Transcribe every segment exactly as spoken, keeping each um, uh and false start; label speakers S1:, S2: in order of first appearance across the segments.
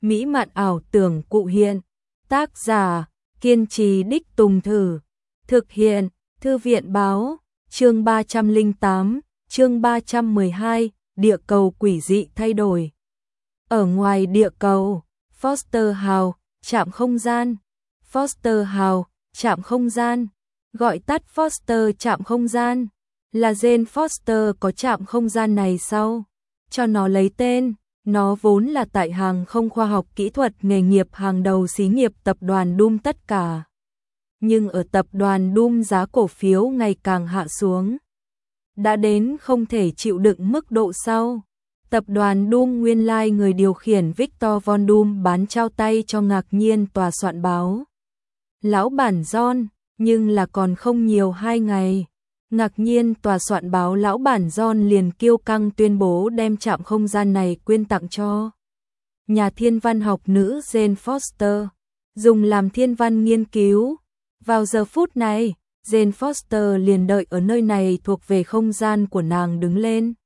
S1: mỹ mạn ảo tưởng cụ hiện. Tác giả, kiên trì đích tùng thử. Thực hiện, Thư viện báo, chương ba trăm lẻ tám, chương ba trăm mười hai, địa cầu quỷ dị thay đổi. Ở ngoài địa cầu, Foster House, trạm không gian. Foster House, trạm không gian, gọi tắt Foster trạm không gian, là Jane Foster có trạm không gian này sau, cho nó lấy tên. Nó vốn là tại hàng không khoa học kỹ thuật nghề nghiệp hàng đầu xí nghiệp tập đoàn Doom tất cả. Nhưng ở tập đoàn Doom giá cổ phiếu ngày càng hạ xuống. Đã đến không thể chịu đựng mức độ sau. Tập đoàn Doom nguyên lai người điều khiển Victor Von Doom bán trao tay cho ngạc nhiên tòa soạn báo. Lão bản John, nhưng là còn không nhiều hai ngày. Ngạc nhiên tòa soạn báo lão bản John liền kiêu căng tuyên bố đem trạm không gian này quyên tặng cho nhà thiên văn học nữ Jane Foster, dùng làm thiên văn nghiên cứu. Vào giờ phút này, Jane Foster liền đợi ở nơi này thuộc về không gian của nàng đứng lên.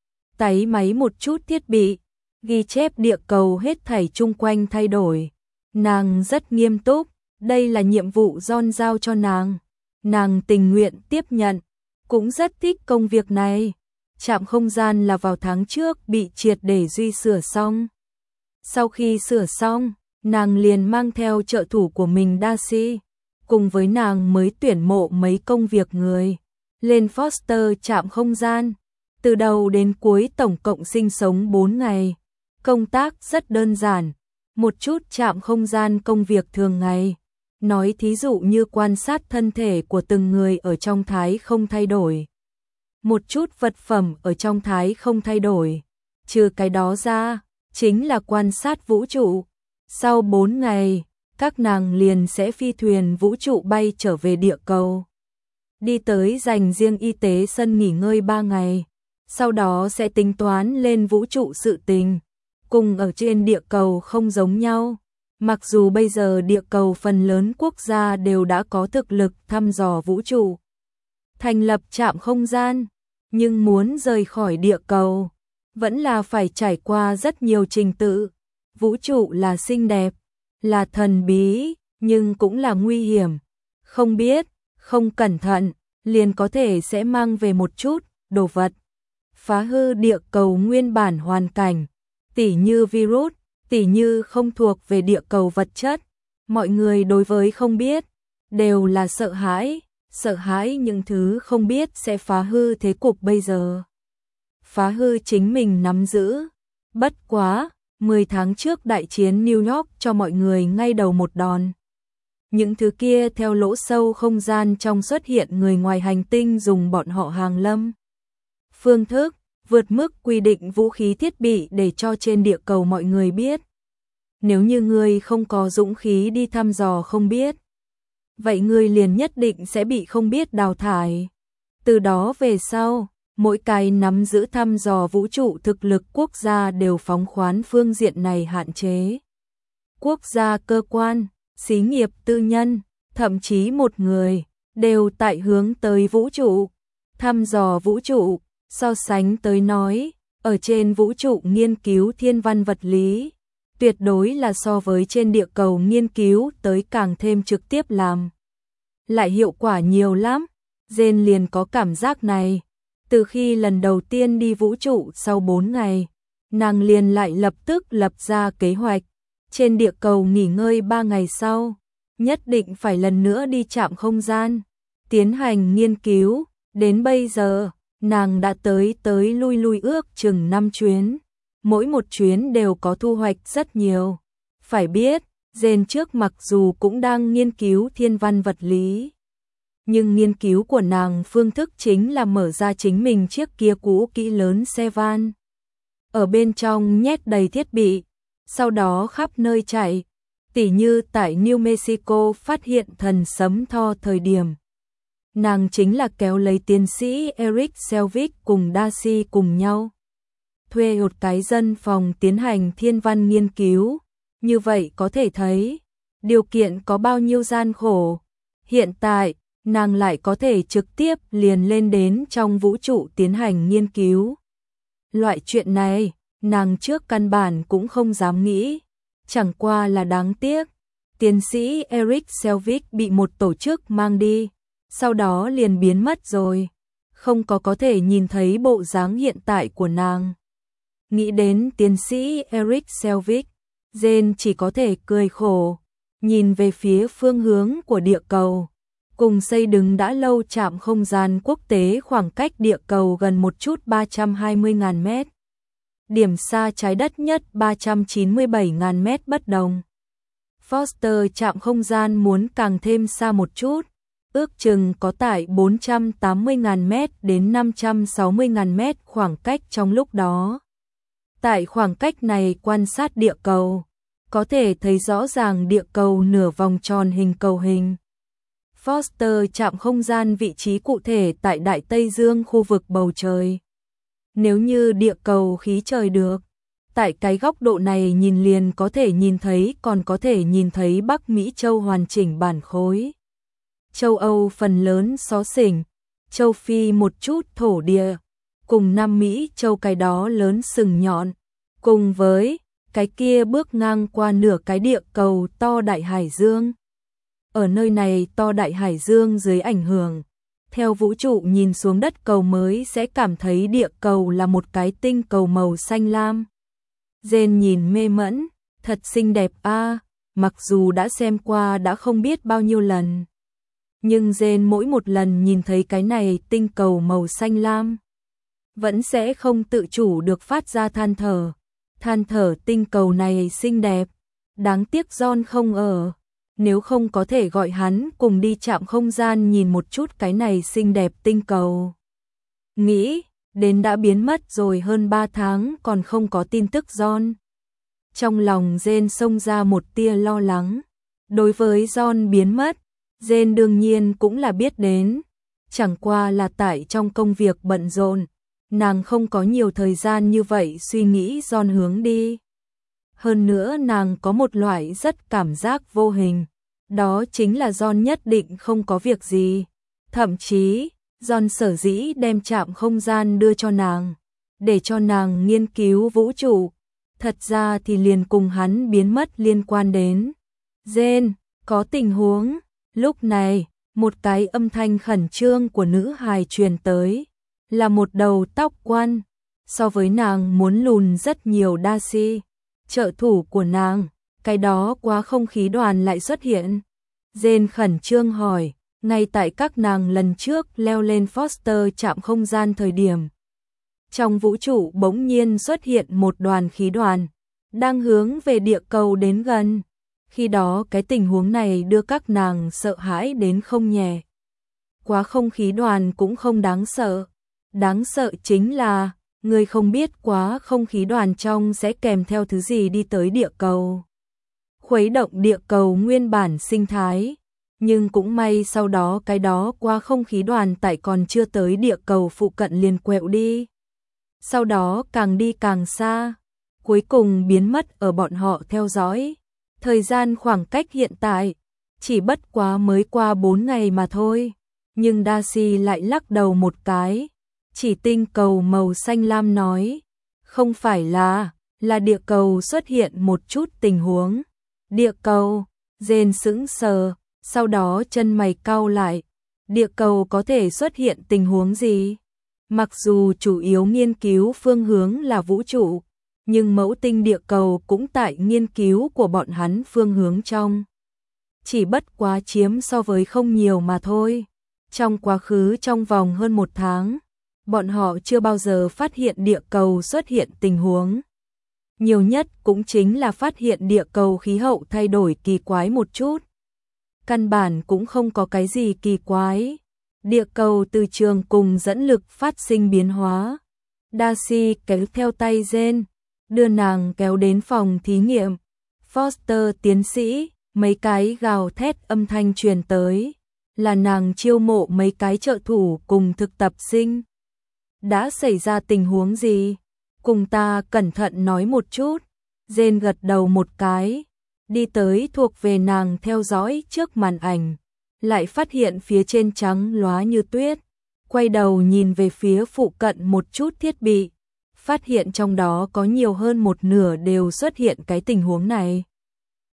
S1: Tái máy một chút thiết bị, ghi chép địa cầu hết thảy chung quanh thay đổi. Nàng rất nghiêm túc, đây là nhiệm vụ John giao cho nàng. Nàng tình nguyện tiếp nhận, cũng rất thích công việc này. Trạm không gian là vào tháng trước bị triệt để duy sửa xong. Sau khi sửa xong, nàng liền mang theo trợ thủ của mình Darcy, cùng với nàng mới tuyển mộ mấy công việc người, lên Foster trạm không gian. Từ đầu đến cuối tổng cộng sinh sống bốn ngày. Công tác rất đơn giản, một chút trạm không gian công việc thường ngày. Nói thí dụ như quan sát thân thể của từng người ở trong thái không thay đổi. Một chút vật phẩm ở trong thái không thay đổi. Trừ cái đó ra, chính là quan sát vũ trụ. Sau bốn ngày, các nàng liền sẽ phi thuyền vũ trụ bay trở về địa cầu. Đi tới dành riêng y tế sân nghỉ ngơi ba ngày. Sau đó sẽ tính toán lên vũ trụ sự tình. Cùng ở trên địa cầu không giống nhau. Mặc dù bây giờ địa cầu phần lớn quốc gia đều đã có thực lực thăm dò vũ trụ, thành lập trạm không gian, nhưng muốn rời khỏi địa cầu, vẫn là phải trải qua rất nhiều trình tự. Vũ trụ là xinh đẹp, là thần bí, nhưng cũng là nguy hiểm. Không biết, không cẩn thận, liền có thể sẽ mang về một chút đồ vật, phá hư địa cầu nguyên bản hoàn cảnh, tỉ như virus, tỉ như không thuộc về địa cầu vật chất. Mọi người đối với không biết đều là sợ hãi, sợ hãi những thứ không biết sẽ phá hư thế cục bây giờ, phá hư chính mình nắm giữ. Bất quá, mười tháng trước đại chiến New York cho mọi người ngay đầu một đòn. Những thứ kia theo lỗ sâu không gian trong xuất hiện người ngoài hành tinh dùng bọn họ hàng lâm phương thức vượt mức quy định vũ khí thiết bị để cho trên địa cầu mọi người biết. Nếu như ngươi không có dũng khí đi thăm dò không biết, vậy ngươi liền nhất định sẽ bị không biết đào thải. Từ đó về sau, mỗi cái nắm giữ thăm dò vũ trụ thực lực quốc gia đều phóng khoán phương diện này hạn chế. Quốc gia, cơ quan, xí nghiệp tư nhân, thậm chí một người, đều tại hướng tới vũ trụ, thăm dò vũ trụ. So sánh tới nói, ở trên vũ trụ nghiên cứu thiên văn vật lý, tuyệt đối là so với trên địa cầu nghiên cứu tới càng thêm trực tiếp làm. Lại hiệu quả nhiều lắm, Jane liền có cảm giác này. Từ khi lần đầu tiên đi vũ trụ sau bốn ngày, nàng liền lại lập tức lập ra kế hoạch. Trên địa cầu nghỉ ngơi ba ngày sau, nhất định phải lần nữa đi trạm không gian, tiến hành nghiên cứu. Đến bây giờ, nàng đã tới tới lui lui ước chừng năm chuyến, mỗi một chuyến đều có thu hoạch rất nhiều. Phải biết, Jane trước mặc dù cũng đang nghiên cứu thiên văn vật lý, nhưng nghiên cứu của nàng phương thức chính là mở ra chính mình chiếc kia cũ kỹ lớn xe van. Ở bên trong nhét đầy thiết bị, sau đó khắp nơi chạy, tỉ như tại New Mexico phát hiện thần sấm Thor thời điểm. Nàng chính là kéo lấy tiến sĩ Eric Selvig cùng Darcy cùng nhau, thuê một cái dân phòng tiến hành thiên văn nghiên cứu. Như vậy có thể thấy, điều kiện có bao nhiêu gian khổ. Hiện tại, nàng lại có thể trực tiếp liền lên đến trong vũ trụ tiến hành nghiên cứu. Loại chuyện này, nàng trước căn bản cũng không dám nghĩ. Chẳng qua là đáng tiếc, tiến sĩ Eric Selvig bị một tổ chức mang đi, sau đó liền biến mất rồi, không có có thể nhìn thấy bộ dáng hiện tại của nàng. Nghĩ đến tiến sĩ Eric Selvig, Jane chỉ có thể cười khổ, nhìn về phía phương hướng của địa cầu. Cùng xây đứng đã lâu trạm không gian quốc tế khoảng cách địa cầu gần một chút ba trăm hai mươi nghìn mét. Điểm xa trái đất nhất ba trăm chín mươi bảy nghìn mét bất đồng. Foster trạm không gian muốn càng thêm xa một chút, ước chừng có tại bốn trăm tám mươi nghìn mét đến năm trăm sáu mươi nghìn mét khoảng cách trong lúc đó. Tại khoảng cách này quan sát địa cầu, có thể thấy rõ ràng địa cầu nửa vòng tròn hình cầu hình. Foster trạm không gian vị trí cụ thể tại Đại Tây Dương khu vực bầu trời. Nếu như địa cầu khí trời được, tại cái góc độ này nhìn liền có thể nhìn thấy còn có thể nhìn thấy Bắc Mỹ châu hoàn chỉnh bản khối. Châu Âu phần lớn xó xỉnh, châu Phi một chút thổ địa, cùng Nam Mỹ châu cái đó lớn sừng nhọn, cùng với cái kia bước ngang qua nửa cái địa cầu to Đại Hải Dương. Ở nơi này to Đại Hải Dương dưới ảnh hưởng, theo vũ trụ nhìn xuống đất cầu mới sẽ cảm thấy địa cầu là một cái tinh cầu màu xanh lam. Jane nhìn mê mẫn, thật xinh đẹp a, à, mặc dù đã xem qua đã không biết bao nhiêu lần. Nhưng Jane mỗi một lần nhìn thấy cái này tinh cầu màu xanh lam, vẫn sẽ không tự chủ được phát ra than thở. Than thở tinh cầu này xinh đẹp, đáng tiếc John không ở. Nếu không có thể gọi hắn cùng đi trạm không gian nhìn một chút cái này xinh đẹp tinh cầu. Nghĩ, đến đã biến mất rồi hơn ba tháng còn không có tin tức John. Trong lòng Jane xông ra một tia lo lắng. Đối với John biến mất, Jane đương nhiên cũng là biết đến. Chẳng qua là tại trong công việc bận rộn, nàng không có nhiều thời gian như vậy suy nghĩ John hướng đi. Hơn nữa nàng có một loại rất cảm giác vô hình, đó chính là John nhất định không có việc gì. Thậm chí, John sở dĩ đem trạm không gian đưa cho nàng, để cho nàng nghiên cứu vũ trụ, thật ra thì liền cùng hắn biến mất liên quan đến. Jane, có tình huống. Lúc này, một cái âm thanh khẩn trương của nữ hài truyền tới, là một đầu tóc quan, so với nàng muốn lùn rất nhiều Darcy. Trợ thủ của nàng, cái đó quá không khí đoàn lại xuất hiện. Jane khẩn trương hỏi, ngay tại các nàng lần trước leo lên Foster trạm không gian thời điểm. Trong vũ trụ bỗng nhiên xuất hiện một đoàn khí đoàn, đang hướng về địa cầu đến gần. Khi đó cái tình huống này đưa các nàng sợ hãi đến không nhẹ. Quá không khí đoàn cũng không đáng sợ. Đáng sợ chính là, người không biết quá không khí đoàn trong sẽ kèm theo thứ gì đi tới địa cầu. Khuấy động địa cầu nguyên bản sinh thái. Nhưng cũng may sau đó cái đó qua không khí đoàn tại còn chưa tới địa cầu phụ cận liền quẹo đi. Sau đó càng đi càng xa, cuối cùng biến mất ở bọn họ theo dõi. Thời gian khoảng cách hiện tại, chỉ bất quá mới qua bốn ngày mà thôi. Nhưng Darcy lại lắc đầu một cái, chỉ tinh cầu màu xanh lam nói, không phải là, là địa cầu xuất hiện một chút tình huống. Địa cầu, Jane sững sờ, sau đó chân mày cau lại. Địa cầu có thể xuất hiện tình huống gì? Mặc dù chủ yếu nghiên cứu phương hướng là vũ trụ, nhưng mẫu tinh địa cầu cũng tại nghiên cứu của bọn hắn phương hướng trong. Chỉ bất quá chiếm so với không nhiều mà thôi. Trong quá khứ trong vòng hơn một tháng, bọn họ chưa bao giờ phát hiện địa cầu xuất hiện tình huống. Nhiều nhất cũng chính là phát hiện địa cầu khí hậu thay đổi kỳ quái một chút. Căn bản cũng không có cái gì kỳ quái. Địa cầu từ trường cùng dẫn lực phát sinh biến hóa. Darcy kéo theo tay Jane, đưa nàng kéo đến phòng thí nghiệm. Foster tiến sĩ, mấy cái gào thét âm thanh truyền tới, là nàng chiêu mộ mấy cái trợ thủ cùng thực tập sinh. Đã xảy ra tình huống gì? Cùng ta cẩn thận nói một chút. Jane gật đầu một cái, đi tới thuộc về nàng theo dõi trước màn ảnh, lại phát hiện phía trên trắng lóa như tuyết, quay đầu nhìn về phía phụ cận một chút thiết bị, phát hiện trong đó có nhiều hơn một nửa đều xuất hiện cái tình huống này.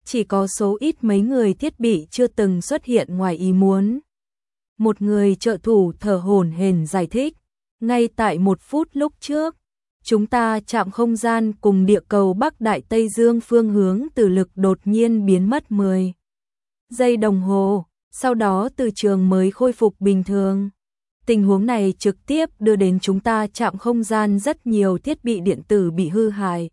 S1: chỉ có số ít mấy người thiết bị chưa từng xuất hiện ngoài ý muốn. Một người trợ thủ thở hổn hển giải thích, ngay tại một phút lúc trước, chúng ta chạm không gian cùng địa cầu Bắc Đại Tây Dương phương hướng từ lực đột nhiên biến mất mười giây đồng hồ, sau đó từ trường mới khôi phục bình thường. Tình huống này trực tiếp đưa đến chúng ta chạm không gian rất nhiều thiết bị điện tử bị hư hại.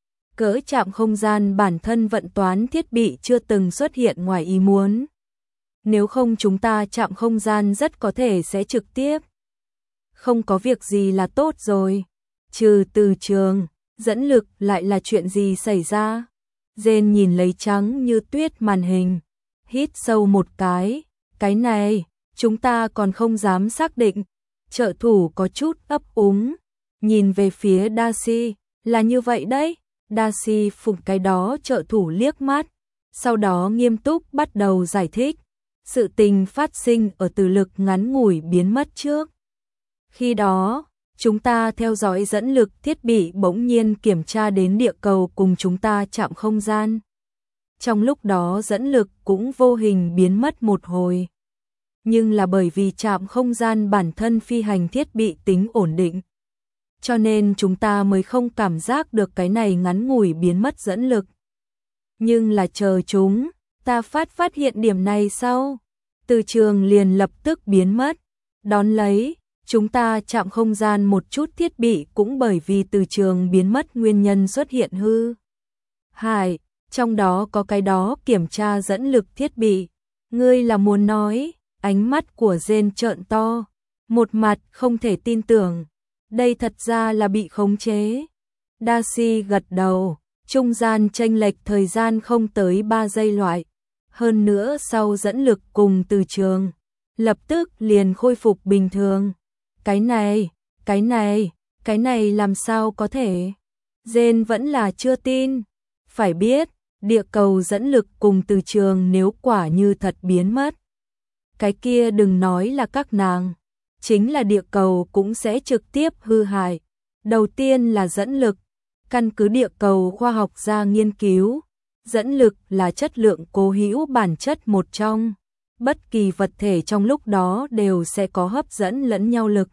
S1: Cỡ chạm không gian bản thân vận toán thiết bị chưa từng xuất hiện ngoài ý muốn. Nếu không chúng ta chạm không gian rất có thể sẽ trực tiếp. Không có việc gì là tốt rồi. Trừ từ trường, dẫn lực lại là chuyện gì xảy ra? Jane nhìn lấy trắng như tuyết màn hình. Hít sâu một cái. Cái này, chúng ta còn không dám xác định. Trợ thủ có chút ấp úng. Nhìn về phía Darcy, là như vậy đấy. Darcy phụng cái đó trợ thủ liếc mắt. Sau đó nghiêm túc bắt đầu giải thích. Sự tình phát sinh ở từ lực ngắn ngủi biến mất trước. Khi đó, chúng ta theo dõi dẫn lực thiết bị bỗng nhiên kiểm tra đến địa cầu cùng chúng ta chạm không gian. Trong lúc đó dẫn lực cũng vô hình biến mất một hồi. Nhưng là bởi vì chạm không gian bản thân phi hành thiết bị tính ổn định. Cho nên chúng ta mới không cảm giác được cái này ngắn ngủi biến mất dẫn lực. Nhưng là chờ chúng, ta phát phát hiện điểm này sau. Từ trường liền lập tức biến mất. Đón lấy, chúng ta chạm không gian một chút thiết bị cũng bởi vì từ trường biến mất nguyên nhân xuất hiện hư hại, trong đó có cái đó kiểm tra dẫn lực thiết bị. Ngươi là muốn nói, ánh mắt của Jane trợn to, một mặt không thể tin tưởng. Đây thật ra là bị khống chế. Darcy gật đầu, trung gian chênh lệch thời gian không tới ba giây loại. Hơn nữa sau dẫn lực cùng từ trường, lập tức liền khôi phục bình thường. Cái này, cái này, cái này làm sao có thể? Jane vẫn là chưa tin. Phải biết, địa cầu dẫn lực cùng từ trường nếu quả như thật biến mất. Cái kia đừng nói là các nàng. Chính là địa cầu cũng sẽ trực tiếp hư hại. Đầu tiên là dẫn lực. Căn cứ địa cầu khoa học gia nghiên cứu, dẫn lực là chất lượng cố hữu bản chất một trong. Bất kỳ vật thể trong lúc đó đều sẽ có hấp dẫn lẫn nhau lực.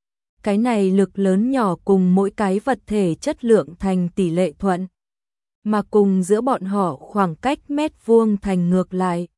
S1: Cái này lực lớn nhỏ cùng mỗi cái vật thể chất lượng thành tỷ lệ thuận. Mà cùng giữa bọn họ khoảng cách mét vuông thành ngược lại.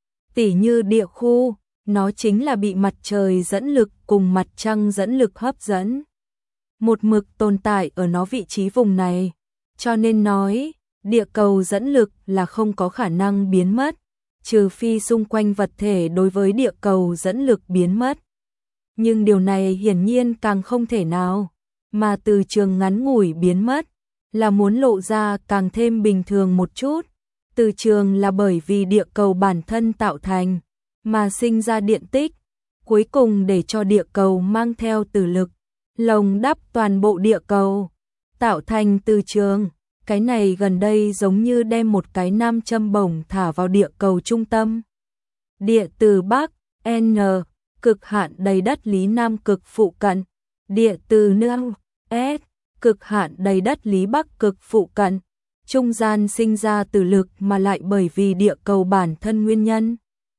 S1: Tỉ như địa khu, nó chính là bị mặt trời dẫn lực cùng mặt trăng dẫn lực hấp dẫn. Một mực tồn tại ở nó vị trí vùng này. Cho nên nói, địa cầu dẫn lực là không có khả năng biến mất, trừ phi xung quanh vật thể đối với địa cầu dẫn lực biến mất. Nhưng điều này hiển nhiên càng không thể nào, mà từ trường ngắn ngủi biến mất, là muốn lộ ra càng thêm bình thường một chút. Từ trường là bởi vì địa cầu bản thân tạo thành, mà sinh ra điện tích, cuối cùng để cho địa cầu mang theo từ lực, lồng đắp toàn bộ địa cầu, tạo thành từ trường. Cái này gần đây giống như đem một cái nam châm bổng thả vào địa cầu trung tâm. Địa từ Bắc, N, cực hạn đầy đất lý Nam cực phụ cận. Địa từ Nam, S, cực hạn đầy đất lý Bắc cực phụ cận. Trung gian sinh ra từ lực mà lại bởi vì địa cầu bản thân nguyên nhân.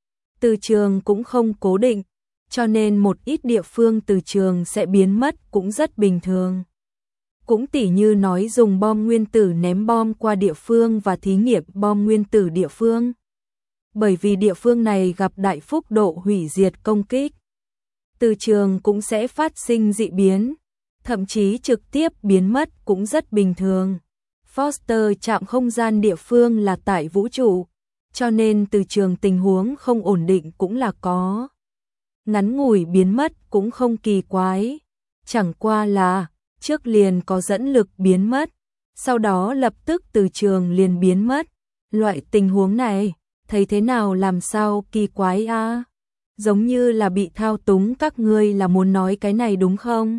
S1: Từ trường cũng không cố định, cho nên một ít địa phương từ trường sẽ biến mất cũng rất bình thường. Cũng tỉ như nói dùng bom nguyên tử ném bom qua địa phương và thí nghiệm bom nguyên tử địa phương. Bởi vì địa phương này gặp đại phúc độ hủy diệt công kích, từ trường cũng sẽ phát sinh dị biến, thậm chí trực tiếp biến mất cũng rất bình thường. Foster chạm không gian địa phương là tại vũ trụ, cho nên từ trường tình huống không ổn định cũng là có. Ngắn ngủi biến mất cũng không kỳ quái, chẳng qua là trước liền có dẫn lực biến mất, sau đó lập tức từ trường liền biến mất. Loại tình huống này, thấy thế nào làm sao kỳ quái a? À? Giống như là bị thao túng, các ngươi là muốn nói cái này đúng không?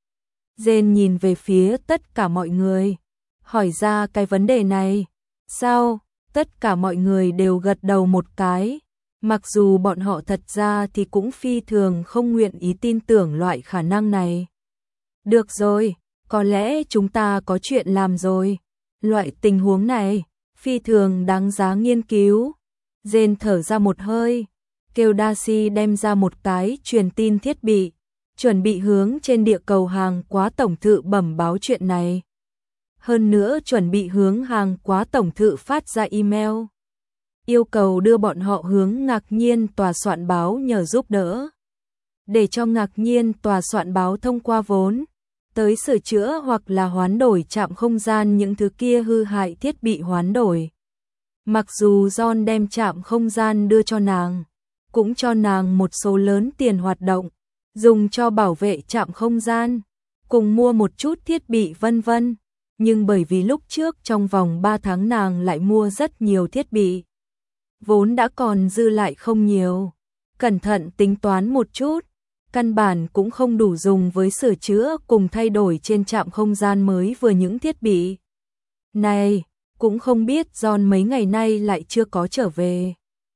S1: Jane nhìn về phía tất cả mọi người, hỏi ra cái vấn đề này. Sao? Tất cả mọi người đều gật đầu một cái, mặc dù bọn họ thật ra thì cũng phi thường không nguyện ý tin tưởng loại khả năng này. Được rồi, có lẽ chúng ta có chuyện làm rồi. Loại tình huống này, phi thường đáng giá nghiên cứu. Jane thở ra một hơi, kêu Darcy đem ra một cái truyền tin thiết bị, chuẩn bị hướng trên địa cầu hàng quá tổng thự bẩm báo chuyện này. Hơn nữa chuẩn bị hướng hàng quá tổng thự phát ra email, yêu cầu đưa bọn họ hướng Ngạc Nhiên tòa soạn báo nhờ giúp đỡ, để cho Ngạc Nhiên tòa soạn báo thông qua vốn, tới sửa chữa hoặc là hoán đổi trạm không gian những thứ kia hư hại thiết bị hoán đổi. Mặc dù John đem trạm không gian đưa cho nàng, cũng cho nàng một số lớn tiền hoạt động, dùng cho bảo vệ trạm không gian, cùng mua một chút thiết bị vân vân. Nhưng bởi vì lúc trước trong vòng ba tháng nàng lại mua rất nhiều thiết bị, vốn đã còn dư lại không nhiều, cẩn thận tính toán một chút, căn bản cũng không đủ dùng với sửa chữa cùng thay đổi trên trạm không gian mới vừa những thiết bị này. Cũng không biết John mấy ngày nay lại chưa có trở về.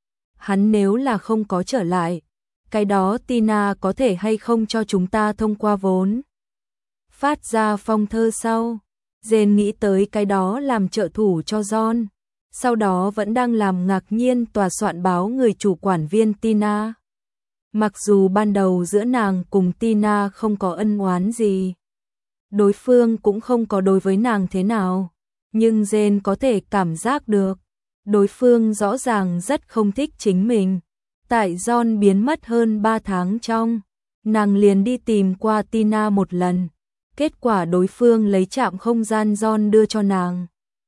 S1: Hắn nếu là không có trở lại, cái đó Tina có thể hay không cho chúng ta thông qua vốn phát ra phong thơ sau. Jane nghĩ tới cái đó làm trợ thủ cho John, sau đó vẫn đang làm Ngạc Nhiên tòa soạn báo người chủ quản viên Tina. Mặc dù ban đầu giữa nàng cùng Tina không có ân oán gì, đối phương cũng không có đối với nàng thế nào, nhưng Jane có thể cảm giác được, đối phương rõ ràng rất không thích chính mình. Tại John biến mất hơn ba tháng trong, nàng liền đi tìm qua Tina một lần, kết quả đối phương lấy trạm không gian John đưa cho nàng,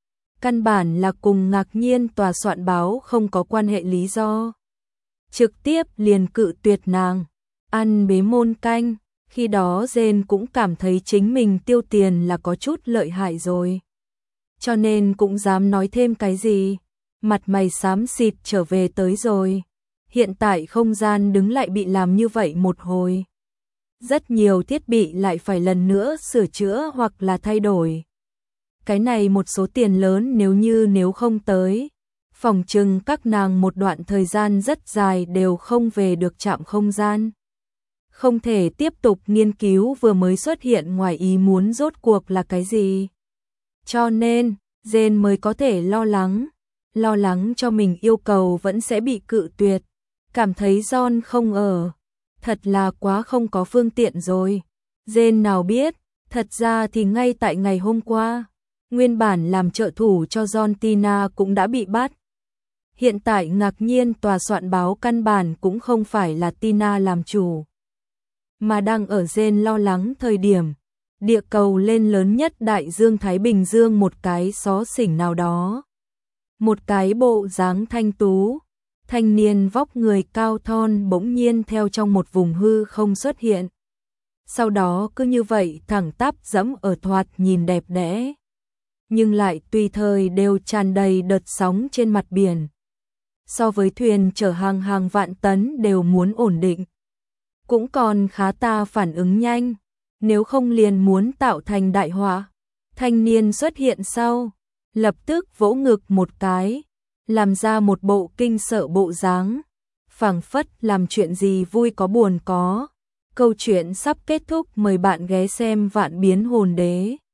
S1: căn bản là cùng Ngạc Nhiên tòa soạn báo không có quan hệ, lý do trực tiếp liền cự tuyệt nàng, ăn bế môn canh. Khi đó Jane cũng cảm thấy chính mình tiêu tiền là có chút lợi hại rồi, cho nên cũng dám nói thêm cái gì, mặt mày xám xịt trở về tới rồi. Hiện tại không gian đứng lại bị làm như vậy một hồi, rất nhiều thiết bị lại phải lần nữa sửa chữa hoặc là thay đổi. Cái này một số tiền lớn, nếu như nếu không tới, phỏng chừng các nàng một đoạn thời gian rất dài đều không về được trạm không gian. Không thể tiếp tục nghiên cứu vừa mới xuất hiện ngoài ý muốn rốt cuộc là cái gì. Cho nên, Jane mới có thể lo lắng, lo lắng cho mình yêu cầu vẫn sẽ bị cự tuyệt, cảm thấy John không ở, thật là quá không có phương tiện rồi. Jane nào biết, thật ra thì ngay tại ngày hôm qua, nguyên bản làm trợ thủ cho John Tina cũng đã bị bắt. Hiện tại Ngạc Nhiên tòa soạn báo căn bản cũng không phải là Tina làm chủ, mà đang ở Jane lo lắng thời điểm, địa cầu lên lớn nhất đại dương Thái Bình Dương một cái xó xỉnh nào đó. Một cái bộ dáng thanh tú, thanh niên vóc người cao thon bỗng nhiên theo trong một vùng hư không xuất hiện. Sau đó cứ như vậy thẳng tắp dẫm ở thoạt nhìn đẹp đẽ, nhưng lại tùy thời đều tràn đầy đợt sóng trên mặt biển. So với thuyền chở hàng hàng vạn tấn đều muốn ổn định, cũng còn khá ta phản ứng nhanh, nếu không liền muốn tạo thành đại họa. Thanh niên xuất hiện sau, lập tức vỗ ngực một cái, làm ra một bộ kinh sợ bộ dáng, phảng phất làm chuyện gì vui có buồn có. Câu chuyện sắp kết thúc, mời bạn ghé xem Vạn Biến Hồn Đế.